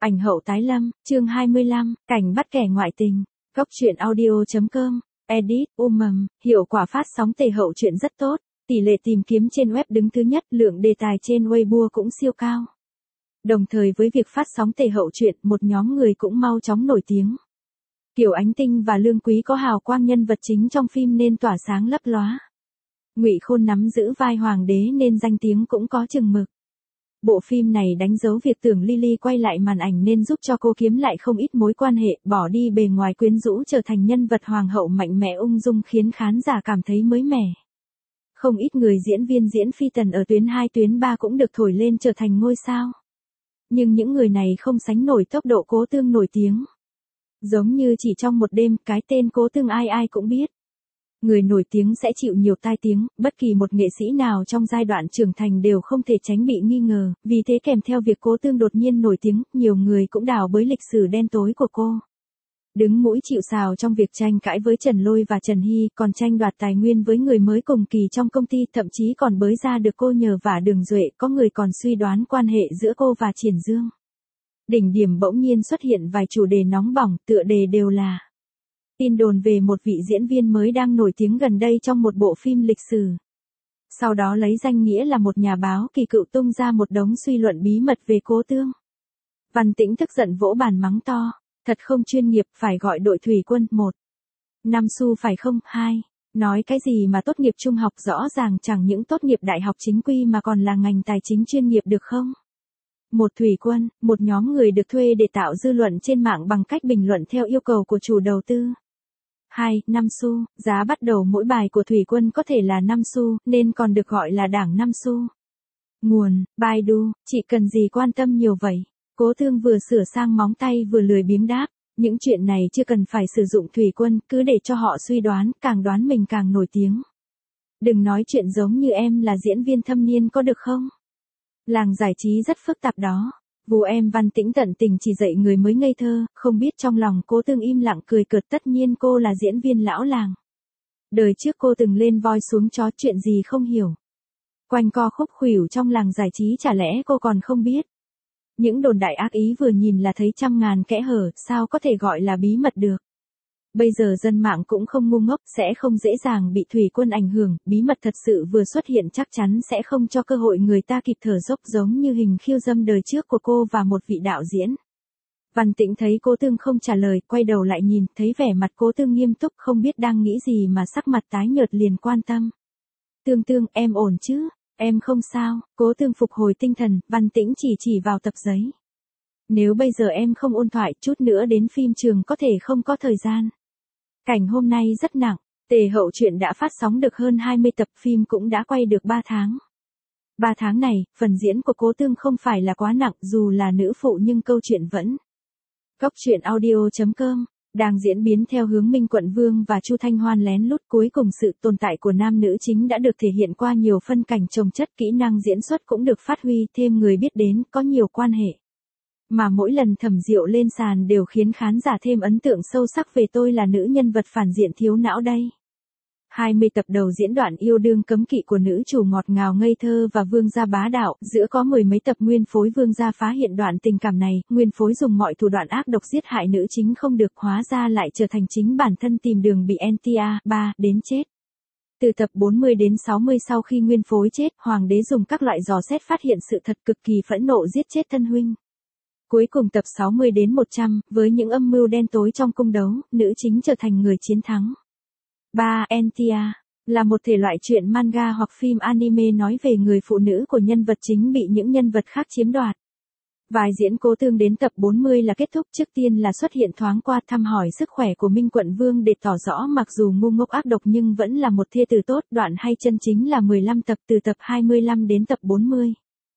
Ảnh hậu tái lâm, chương 25, cảnh bắt kẻ ngoại tình. Góc truyện audio.com, edit, hiệu quả phát sóng tề hậu truyện rất tốt, tỷ lệ tìm kiếm trên web đứng thứ nhất, lượng đề tài trên Weibo cũng siêu cao. Đồng thời với việc phát sóng tề hậu truyện, một nhóm người cũng mau chóng nổi tiếng. Kiều Ánh Tinh và Lương Quý có hào quang nhân vật chính trong phim nên tỏa sáng lấp lóa. Ngụy Khôn nắm giữ vai hoàng đế nên danh tiếng cũng có chừng mực. Bộ phim này đánh dấu việc tưởng Lily quay lại màn ảnh nên giúp cho cô kiếm lại không ít mối quan hệ, bỏ đi bề ngoài quyến rũ trở thành nhân vật hoàng hậu mạnh mẽ ung dung khiến khán giả cảm thấy mới mẻ. Không ít người diễn viên diễn phi tần ở tuyến 2 tuyến 3 cũng được thổi lên trở thành ngôi sao. Nhưng những người này không sánh nổi tốc độ Cố Tương nổi tiếng. Giống như chỉ trong một đêm, cái tên Cố Tương ai ai cũng biết. Người nổi tiếng sẽ chịu nhiều tai tiếng, bất kỳ một nghệ sĩ nào trong giai đoạn trưởng thành đều không thể tránh bị nghi ngờ, vì thế kèm theo việc Cố Tương đột nhiên nổi tiếng, nhiều người cũng đào bới lịch sử đen tối của cô. Đứng mũi chịu sào trong việc tranh cãi với Trần Lôi và Trần Hy, còn tranh đoạt tài nguyên với người mới cùng kỳ trong công ty, thậm chí còn bới ra được cô nhờ vả Đường Duệ, có người còn suy đoán quan hệ giữa cô và Triển Dương. Đỉnh điểm bỗng nhiên xuất hiện vài chủ đề nóng bỏng, tựa đề đều là tin đồn về một vị diễn viên mới đang nổi tiếng gần đây trong một bộ phim lịch sử. Sau đó lấy danh nghĩa là một nhà báo kỳ cựu tung ra một đống suy luận bí mật về Cố Tương. Văn Tĩnh tức giận vỗ bàn mắng to, thật không chuyên nghiệp, phải gọi đội thủy quân. 1. Nam Xu phải không? 2. Nói cái gì mà tốt nghiệp trung học, rõ ràng chẳng những tốt nghiệp đại học chính quy mà còn là ngành tài chính chuyên nghiệp được không? Một thủy quân, một nhóm người được thuê để tạo dư luận trên mạng bằng cách bình luận theo yêu cầu của chủ đầu tư. 2. 5 xu, giá bắt đầu mỗi bài của thủy quân có thể là 5 xu, nên còn được gọi là đảng 5 xu. Nguồn, Baidu, chị cần gì quan tâm nhiều vậy? Cố Tương vừa sửa sang móng tay vừa lười biếng đáp, những chuyện này chưa cần phải sử dụng thủy quân, cứ để cho họ suy đoán, càng đoán mình càng nổi tiếng. Đừng nói chuyện giống như em là diễn viên thâm niên có được không? Làng giải trí rất phức tạp đó. Vù em Văn Tĩnh tận tình chỉ dạy người mới ngây thơ, không biết trong lòng Cố Tương im lặng cười cợt, tất nhiên cô là diễn viên lão làng. Đời trước cô từng lên voi xuống chó, chuyện gì không hiểu. Quanh co khúc khuỷu trong làng giải trí chả lẽ cô còn không biết. Những đồn đại ác ý vừa nhìn là thấy trăm ngàn kẽ hở, sao có thể gọi là bí mật được. Bây giờ dân mạng cũng không ngu ngốc, sẽ không dễ dàng bị thủy quân ảnh hưởng, bí mật thật sự vừa xuất hiện chắc chắn sẽ không cho cơ hội người ta kịp thở dốc, giống như hình khiêu dâm đời trước của cô và một vị đạo diễn. Văn Tĩnh thấy Cố Tương không trả lời, quay đầu lại nhìn, thấy vẻ mặt Cố Tương nghiêm túc, không biết đang nghĩ gì mà sắc mặt tái nhợt liền quan tâm. Tương, em ổn chứ? Em không sao. Cố Tương phục hồi tinh thần, Văn Tĩnh chỉ vào tập giấy. Nếu bây giờ em không ôn thoại, chút nữa đến phim trường có thể không có thời gian. Cảnh hôm nay rất nặng, tề hậu truyện đã phát sóng được hơn 20 tập, phim cũng đã quay được 3 tháng. 3 tháng này, phần diễn của Cố Tương không phải là quá nặng, dù là nữ phụ nhưng câu chuyện vẫn. Góc truyện audio.com, đang diễn biến theo hướng Minh Quận Vương và Chu Thanh Hoan lén lút, cuối cùng sự tồn tại của nam nữ chính đã được thể hiện qua nhiều phân cảnh chồng chất, kỹ năng diễn xuất cũng được phát huy, thêm người biết đến, có nhiều quan hệ. Mà mỗi lần Thẩm Diệu lên sàn đều khiến khán giả thêm ấn tượng sâu sắc về tôi là nữ nhân vật phản diện thiếu não đây. 20 tập đầu diễn đoạn yêu đương cấm kỵ của nữ chủ ngọt ngào ngây thơ và vương gia bá đạo, giữa có 10 mấy tập nguyên phối vương gia phá hiện đoạn tình cảm này, nguyên phối dùng mọi thủ đoạn ác độc giết hại nữ chính không được, hóa ra lại trở thành chính bản thân tìm đường bị NTA3 đến chết. Từ tập 40 đến 60 sau khi nguyên phối chết, hoàng đế dùng các loại dò xét phát hiện sự thật, cực kỳ phẫn nộ giết chết thân huynh. Cuối cùng tập 60 đến 100, với những âm mưu đen tối trong cung đấu, nữ chính trở thành người chiến thắng. 3. Entia là một thể loại truyện manga hoặc phim anime nói về người phụ nữ của nhân vật chính bị những nhân vật khác chiếm đoạt. Vai diễn Cố Tương đến tập 40 là kết thúc, trước tiên là xuất hiện thoáng qua thăm hỏi sức khỏe của Minh Quận Vương để tỏ rõ mặc dù ngu ngốc ác độc nhưng vẫn là một thê tử tốt, đoạn hay chân chính là 15 tập từ tập 25 đến tập 40.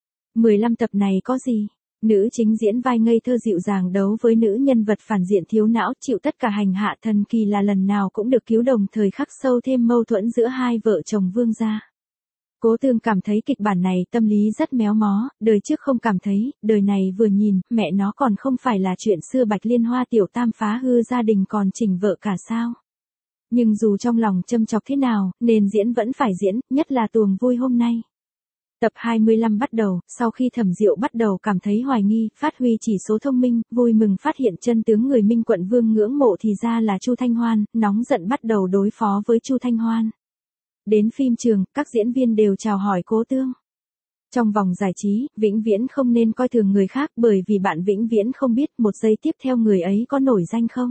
15 tập này có gì? Nữ chính diễn vai ngây thơ dịu dàng đấu với nữ nhân vật phản diện thiếu não, chịu tất cả hành hạ, thần kỳ là lần nào cũng được cứu, đồng thời khắc sâu thêm mâu thuẫn giữa hai vợ chồng vương gia. Cố Tương cảm thấy kịch bản này tâm lý rất méo mó, đời trước không cảm thấy, đời này vừa nhìn, mẹ nó còn không phải là chuyện xưa Bạch Liên Hoa tiểu tam phá hư gia đình còn chỉnh vợ cả sao. Nhưng dù trong lòng châm chọc thế nào, nên diễn vẫn phải diễn, nhất là tuồng vui hôm nay. Tập 25 bắt đầu, sau khi Thẩm Diệu bắt đầu cảm thấy hoài nghi, phát huy chỉ số thông minh, vui mừng phát hiện chân tướng người Minh Quận Vương ngưỡng mộ thì ra là Chu Thanh Hoan, nóng giận bắt đầu đối phó với Chu Thanh Hoan. Đến phim trường, các diễn viên đều chào hỏi Cố Tương. Trong vòng giải trí, vĩnh viễn không nên coi thường người khác bởi vì bạn vĩnh viễn không biết một giây tiếp theo người ấy có nổi danh không.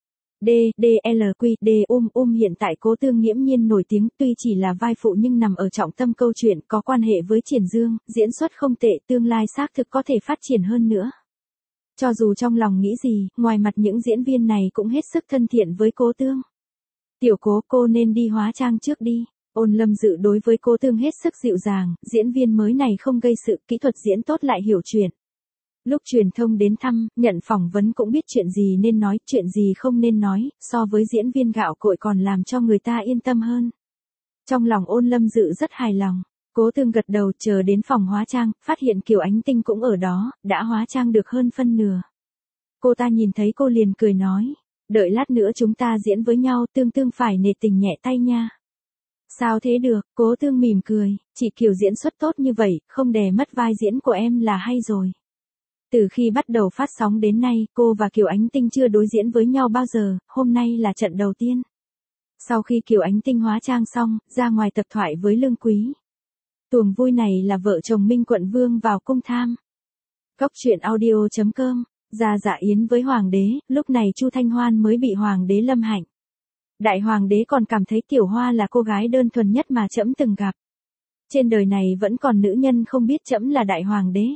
Hiện tại Cố Tương nghiễm nhiên nổi tiếng, tuy chỉ là vai phụ nhưng nằm ở trọng tâm câu chuyện, có quan hệ với Triển Dương, diễn xuất không tệ, tương lai xác thực có thể phát triển hơn nữa. Cho dù trong lòng nghĩ gì, ngoài mặt những diễn viên này cũng hết sức thân thiện với Cố Tương. Tiểu Cố, cô nên đi hóa trang trước đi. Ôn Lâm Dự đối với Cố Tương hết sức dịu dàng, diễn viên mới này không gây sự, kỹ thuật diễn tốt lại hiểu chuyện. Lúc truyền thông đến thăm, nhận phỏng vấn cũng biết chuyện gì nên nói, chuyện gì không nên nói, so với diễn viên gạo cội còn làm cho người ta yên tâm hơn. Trong lòng Ôn Lâm Dự rất hài lòng, Cố Tương gật đầu chờ đến phòng hóa trang, phát hiện Kiều Ánh Tinh cũng ở đó, đã hóa trang được hơn phân nửa. Cô ta nhìn thấy cô liền cười nói, đợi lát nữa chúng ta diễn với nhau, Tương phải nể tình nhẹ tay nha. Sao thế được, Cố Tương mỉm cười, chỉ Kiều diễn xuất tốt như vậy, không đè mất vai diễn của em là hay rồi. Từ khi bắt đầu phát sóng đến nay, cô và Kiều Ánh Tinh chưa đối diễn với nhau bao giờ, hôm nay là trận đầu tiên. Sau khi Kiều Ánh Tinh hóa trang xong, ra ngoài tập thoại với Lương Quý. Tuồng vui này là vợ chồng Minh Quận Vương vào cung tham. Cốc truyện audio.com, ra dạ yến với Hoàng đế, lúc này Chu Thanh Hoan mới bị Hoàng đế lâm hạnh. Đại Hoàng đế còn cảm thấy Tiểu Hoa là cô gái đơn thuần nhất mà trẫm từng gặp. Trên đời này vẫn còn nữ nhân không biết trẫm là Đại Hoàng đế.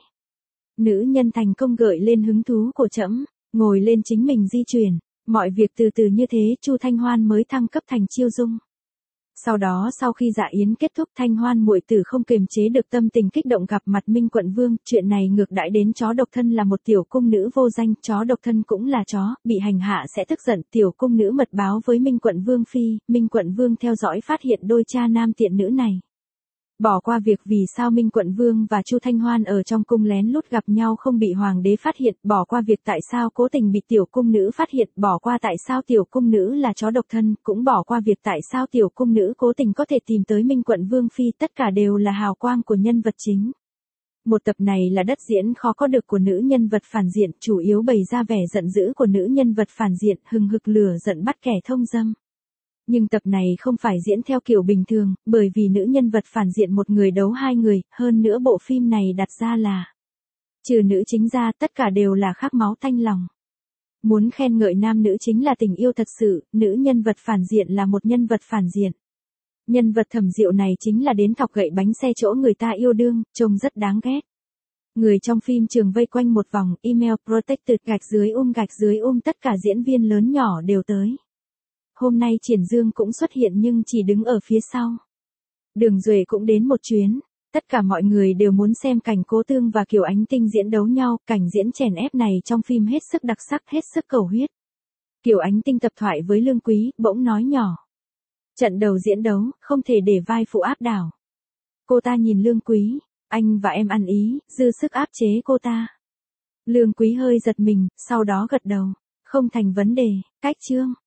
Nữ nhân thành công gợi lên hứng thú của trẫm, ngồi lên chính mình di chuyển, mọi việc từ từ như thế Chu Thanh Hoan mới thăng cấp thành Chiêu Dung. Sau đó sau khi dạ yến kết thúc Thanh Hoan muội tử không kiềm chế được tâm tình kích động gặp mặt Minh Quận Vương, chuyện này ngược đãi đến chó độc thân là một tiểu cung nữ vô danh, chó độc thân cũng là chó, bị hành hạ sẽ tức giận, tiểu cung nữ mật báo với Minh Quận Vương phi, Minh Quận Vương theo dõi phát hiện đôi cha nam tiện nữ này. Bỏ qua việc vì sao Minh Quận Vương và Chu Thanh Hoan ở trong cung lén lút gặp nhau không bị Hoàng đế phát hiện, bỏ qua việc tại sao cố tình bị tiểu cung nữ phát hiện, bỏ qua tại sao tiểu cung nữ là chó độc thân, cũng bỏ qua việc tại sao tiểu cung nữ cố tình có thể tìm tới Minh Quận Vương phi, tất cả đều là hào quang của nhân vật chính. Một tập này là đất diễn khó có được của nữ nhân vật phản diện, chủ yếu bày ra vẻ giận dữ của nữ nhân vật phản diện, hừng hực lửa giận bắt kẻ thông dâm. Nhưng tập này không phải diễn theo kiểu bình thường, bởi vì nữ nhân vật phản diện một người đấu hai người, hơn nữa bộ phim này đặt ra là trừ nữ chính ra tất cả đều là khát máu tanh lòng. Muốn khen ngợi nam nữ chính là tình yêu thật sự, nữ nhân vật phản diện là một nhân vật phản diện. Nhân vật Thẩm Diệu này chính là đến thọc gậy bánh xe chỗ người ta yêu đương, trông rất đáng ghét. Người trong phim trường vây quanh một vòng, email protected gạch dưới tất cả diễn viên lớn nhỏ đều tới. Hôm nay Triển Dương cũng xuất hiện nhưng chỉ đứng ở phía sau. Đường Duệ cũng đến một chuyến. Tất cả mọi người đều muốn xem cảnh Cố Tương và Kiều Ánh Tinh diễn đấu nhau, cảnh diễn chèn ép này trong phim hết sức đặc sắc, hết sức cầu huyết. Kiều Ánh Tinh tập thoại với Lương Quý, bỗng nói nhỏ. Trận đầu diễn đấu, không thể để vai phụ áp đảo. Cô ta nhìn Lương Quý, anh và em ăn ý, dư sức áp chế cô ta. Lương Quý hơi giật mình, sau đó gật đầu. Không thành vấn đề, cách chương.